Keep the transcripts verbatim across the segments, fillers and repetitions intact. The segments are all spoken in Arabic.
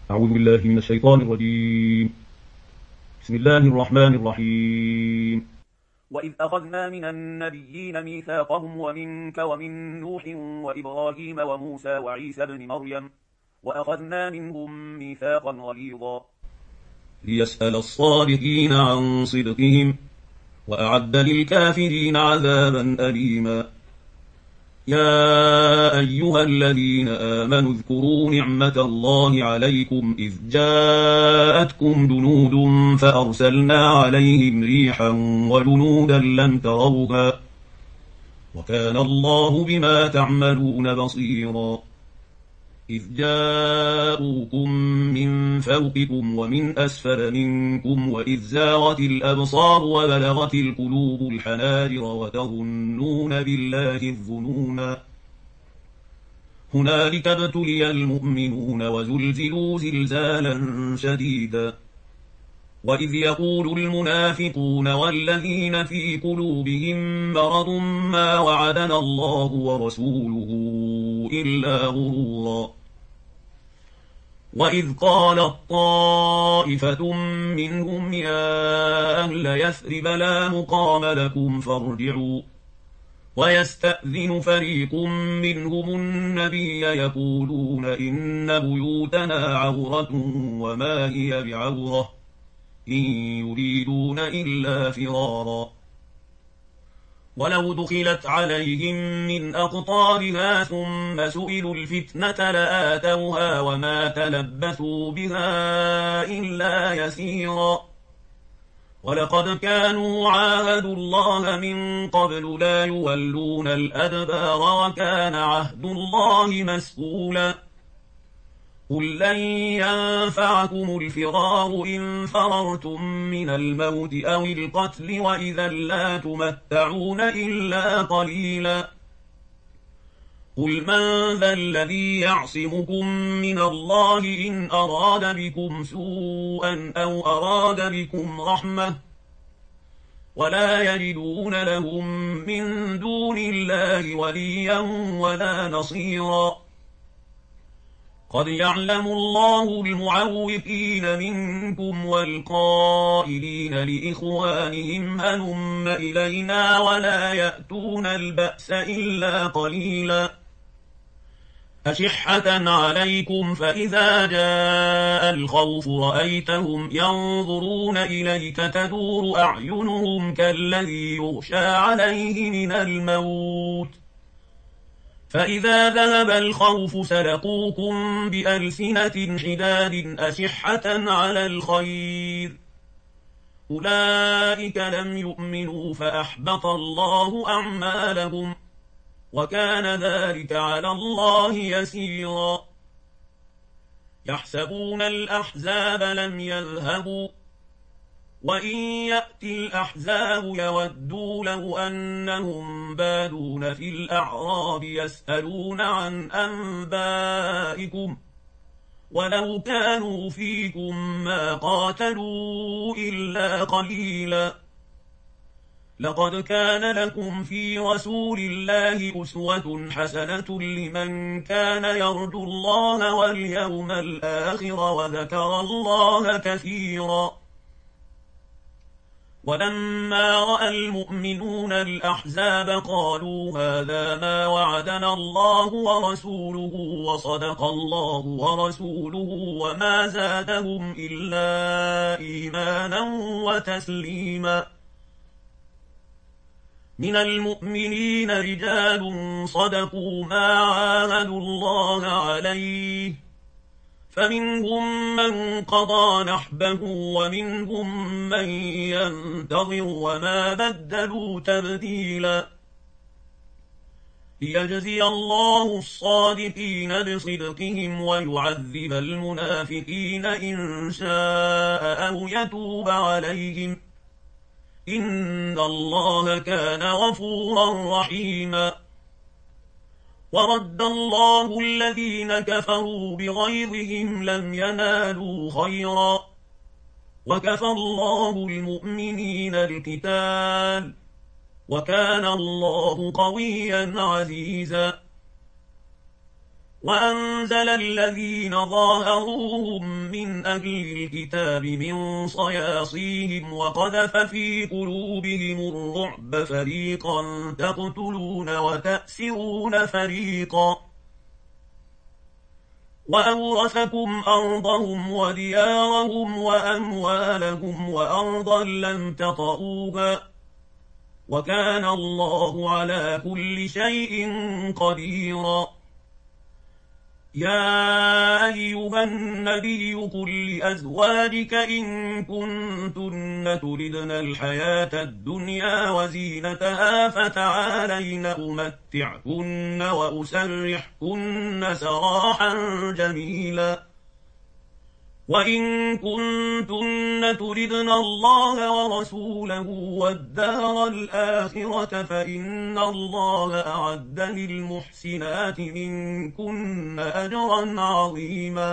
أعوذ بالله من الشيطان الرجيم. بسم الله الرحمن الرحيم. وإذ أخذنا من النبيين ميثاقهم ومنك ومن نوح وإبراهيم وموسى وعيسى بن مريم وأخذنا منهم ميثاقا غليظا ليسأل الصادقين عن صدقهم وأعد للكافرين عذابا أليما. يا أيها الذين آمنوا اذكروا نعمة الله عليكم إذ جاءتكم جنود فأرسلنا عليهم ريحا وجنودا لم تروها وكان الله بما تعملون بصيرا. إذ جاءوكم من فوقكم ومن أسفل منكم وإذ زاغت الأبصار وبلغت القلوب الحناجر وتظنون بالله الظنونا. هنالك ابتلي المؤمنون وزلزلوا زلزالا شديدا. وإذ يقول المنافقون والذين في قلوبهم مرض ما وعدنا الله ورسوله إلا غرورا. وإذ قالت طائفة منهم يا أهل يثرب لا مقام لكم فارجعوا ويستأذن فريق منهم النبي يقولون إن بيوتنا عورة وما هي بعورة إن يريدون إلا فرارا. ولو دخلت عليهم من أقطارها ثم سئلوا الفتنة لآتوها وما تلبثوا بها إلا يسيرا. ولقد كانوا عاهدوا الله من قبل لا يولون الأدبار وكان عهد الله مسئولا. قل لن ينفعكم الفرار إن فررتم من الموت أو القتل وإذا لا تمتعون إلا قليلا. قل من ذا الذي يعصمكم من الله إن أراد بكم سوءا أو أراد بكم رحمة ولا يجدون لهم من دون الله وليا ولا نصيرا. قد يعلم الله المعوقين منكم والقائلين لإخوانهم هلم إلينا ولا يأتون البأس إلا قليلا. أشحة عليكم فإذا جاء الخوف رأيتهم ينظرون إليك تدور أعينهم كالذي يغشى عليه من الموت فإذا ذهب الخوف سلقوكم بألسنة حداد أشحة على الخير أولئك لم يؤمنوا فأحبط الله أعمالهم وكان ذلك على الله يسيرا. يحسبون الأحزاب لم يذهبوا وإن يأتي الأحزاب يودوا لو أنهم بادون في الأعراب يسألون عن أنبائكم ولو كانوا فيكم ما قاتلوا إلا قليلا. لقد كان لكم في رسول الله أسوة حسنة لمن كان يرجو الله واليوم الآخر وذكر الله كثيرا. ولما رأى المؤمنون الأحزاب قالوا هذا ما وعدنا الله ورسوله وصدق الله ورسوله وما زادهم إلا إيمانا وتسليما. من المؤمنين رجال صدقوا ما عاهدوا الله عليه فمنهم من قضى نحبه ومنهم من ينتظر وما بدلوا تبديلا. ليجزي الله الصادقين بصدقهم ويعذب المنافقين إن شاء أو يتوب عليهم إن الله كان غفورا رحيما. ورد الله الذين كفروا بغيظهم لم ينالوا خيرا وكفى الله المؤمنين القتال وكان الله قويا عزيزا. وأنزل الذين ظاهروهم من أهل الكتاب من صياصيهم وقذف في قلوبهم الرعب فريقا تقتلون وتأسرون فريقا وأورثكم أرضهم وديارهم وأموالهم وأرضا لم تطئوها وكان الله على كل شيء قديرا. يا أيها النبي قل لأزواجك إن كنتن تردن الحياة الدنيا وزينتها فتعالين أمتعكن وأسرحكن سراحا جميلا. وإن كنتن تردن الله ورسوله والدار الآخرة فإن الله أعد للمحسنات منكن أجرا عظيما.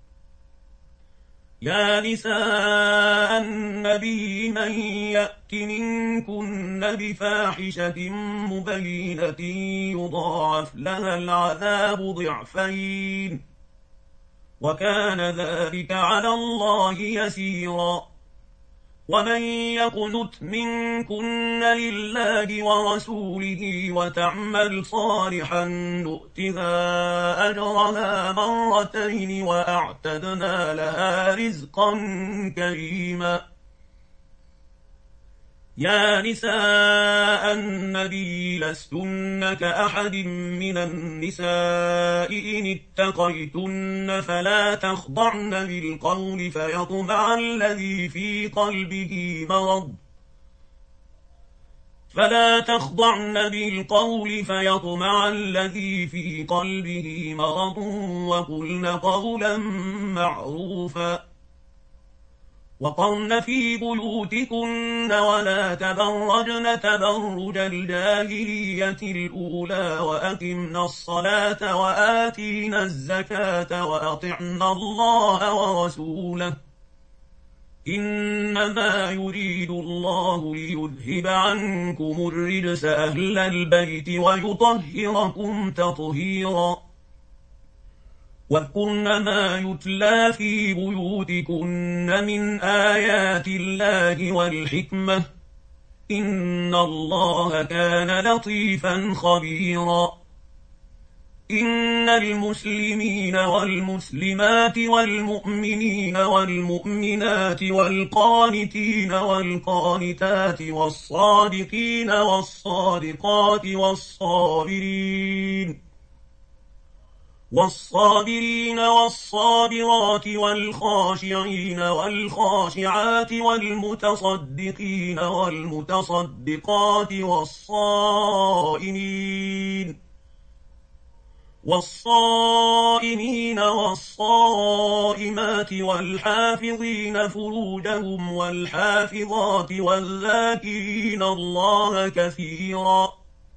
يا نساء النبي من يأت منكن بفاحشة مبينة يضاعف لها العذاب ضعفين وكان ذلك على الله يسيرا. ومن يقنت منكن لله ورسوله وتعمل صالحا نؤتها أجرها مرتين وأعتدنا لها رزقا كريما. يا نساء النبي لستن كأحد من النساء إن اتقيتن فلا تخضعن بالقول فيطمع الذي في قلبه مرض فلا تخضعن بالقول فيطمع الذي في قلبه مرض وقلن قولا معروفا. وقرن في بيوتكن ولا تبرجن تبرج الجاهلية الأولى وأقمنا الصلاة وآتينا الزكاة وأطعنا الله ورسوله إنما يريد الله ليذهب عنكم الرجس أهل البيت ويطهركم تطهيرا. واذكرن ما يتلى في بيوتكن من آيات الله والحكمة إن الله كان لطيفا خبيرا. إن المسلمين والمسلمات والمؤمنين والمؤمنات والقانتين والقانتات والصادقين والصادقات والصابرين والصابرين والصابرات والخاشعين والخاشعات والمتصدقين والمتصدقات والصائمين والصائمين والصائمات والحافظين فروجهم والحافظات والذاكرين الله كثيرا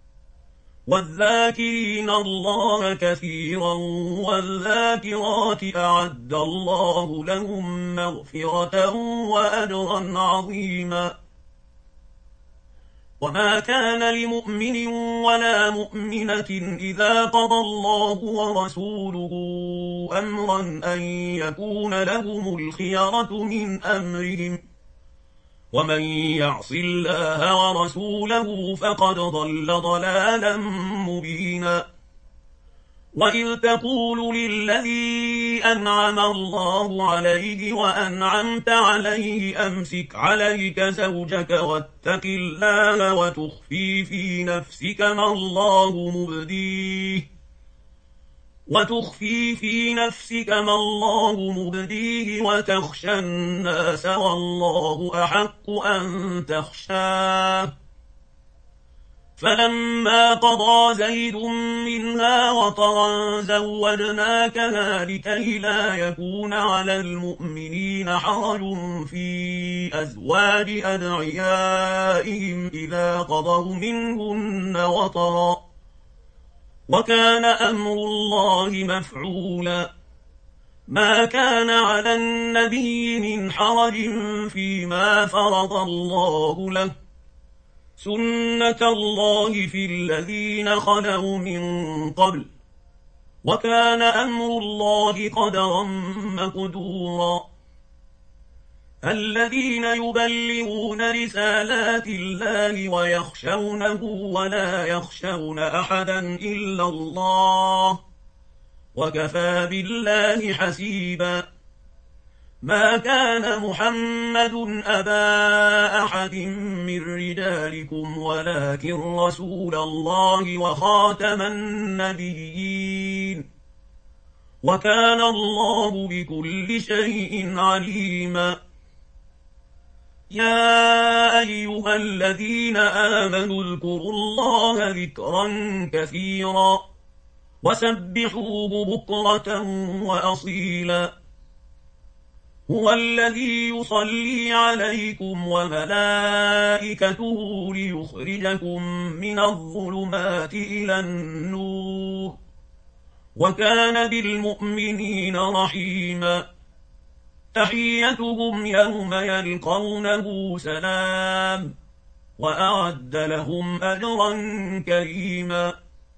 والذاكرين الله كثيرا والذاكرات أعد الله لهم مغفرة وأجرا عظيما. وما كان لمؤمن ولا مؤمنة إذا قضى الله ورسوله أمرا أن يكون لهم الخيرة من أمرهم ومن يعص الله ورسوله فقد ضل ضلالا مبينا. وإذ تقول للذي أنعم الله عليه وأنعمت عليه أمسك عليك زوجك واتق الله وتخفي في نفسك ما الله مبديه وتخفي في نفسك ما الله مبديه وتخشى الناس والله أحق أن تخشاه. فلما قضى زيد منها وطرا زوجناكها لكي لا يكون على المؤمنين حرج في أزواج أدعيائهم إذا قضوا منهن وطرا وكان أمر الله مفعولا. ما كان على النبي من حرج فيما فرض الله له سنة الله في الذين خلوا من قبل وكان أمر الله قدرا مقدورا الذين يبلغون رسالات الله ويخشونه ولا يخشون أحدا إلا الله وكفى بالله حسيبا ما كان محمد أبا أحد من رجالكم ولكن رسول الله وخاتم النبيين وكان الله بكل شيء عليما يا أيها الذين آمنوا اذكروا الله ذكرا كثيرا وسبحوه بكرة وأصيلا هو الذي يصلي عليكم وملائكته ليخرجكم من الظلمات إلى النور وكان بالمؤمنين رحيما تحيتهم يوم يلقونه سلام وأعد لهم أجرا كريما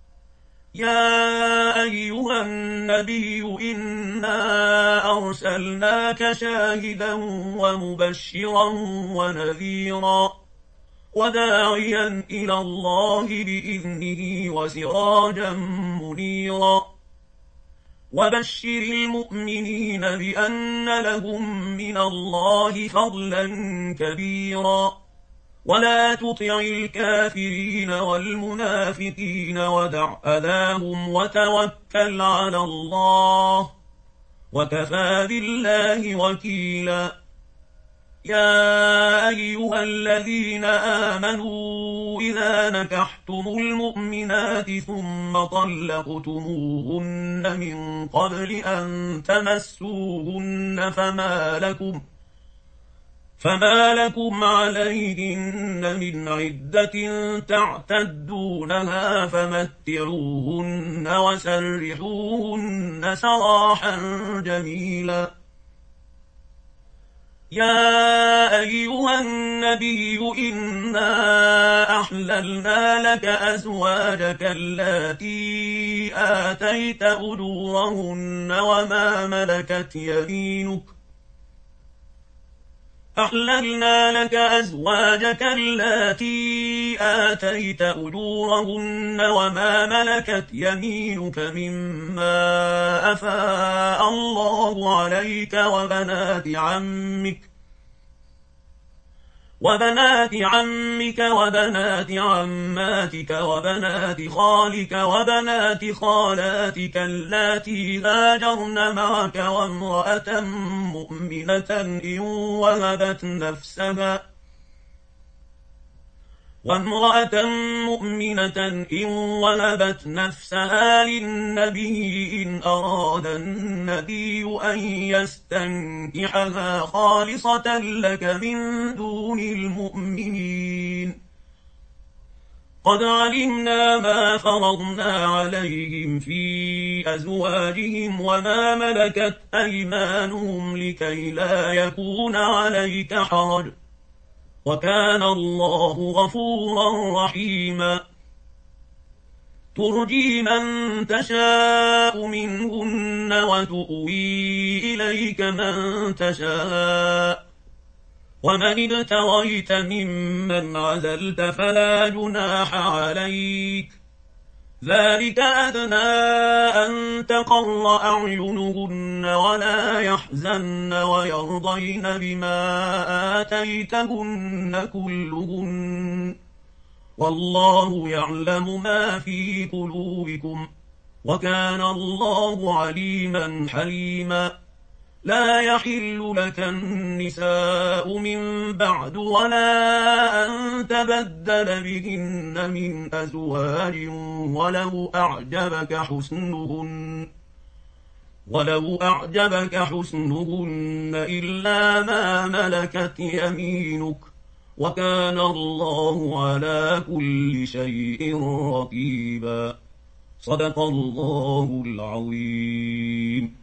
يا أيها النبي إنا أرسلناك شاهدا ومبشرا ونذيرا وداعيا إلى الله بإذنه وسراجا منيرا وبشر المؤمنين بأن لهم من الله فضلا كبيرا ولا تطع الكافرين والمنافقين ودع أذاهم وتوكل على الله وكفى بالله وكيلا يا أيها الذين آمنوا إذا نكحتم المؤمنات ثم طلقتموهن من قبل أن تمسوهن فما لكم فما لكم عليهن من عدة تعتدونها فمتعوهن وسرحوهن سراحا جميلا يا أيها النبي إنا أحللنا لك أزواجك اللاتي آتيت أجورهن وما ملكت يمينك أحللنا لك أزواجك اللاتي آتيت أجورهن وما ملكت يمينك مما أفاء الله عليك وبنات عمك وبنات عمك وبنات عماتك وبنات خالك وبنات خالاتك اللاتي هاجرن معك وامرأة مؤمنة إن وهبت نفسها وامرأة مؤمنة إن وهبت نفسها للنبي إن أراد النبي أن يستنكحها خالصة لك من دون المؤمنين قد علمنا ما فرضنا عليهم في أزواجهم وما ملكت أيمانهم لكي لا يكون عليك حرج وكان الله غفورا رحيما ترجي من تشاء منهن وتؤوي إليك من تشاء ومن ابتغيت ممن عزلت فلا جناح عليك ذلك أدنى أن تقر أعينهن ولا يحزن ويرضين بما آتيتهن كلهن والله يعلم ما في قلوبكم وكان الله عليما حليما لا يحل لك النساء من بعد ولا أن تبدل بهن من أزواج ولو أعجبك حسنهن ولو أعجبك حسنهن إلا ما ملكت يمينك وكان الله على كل شيء رقيبا صدق الله العظيم.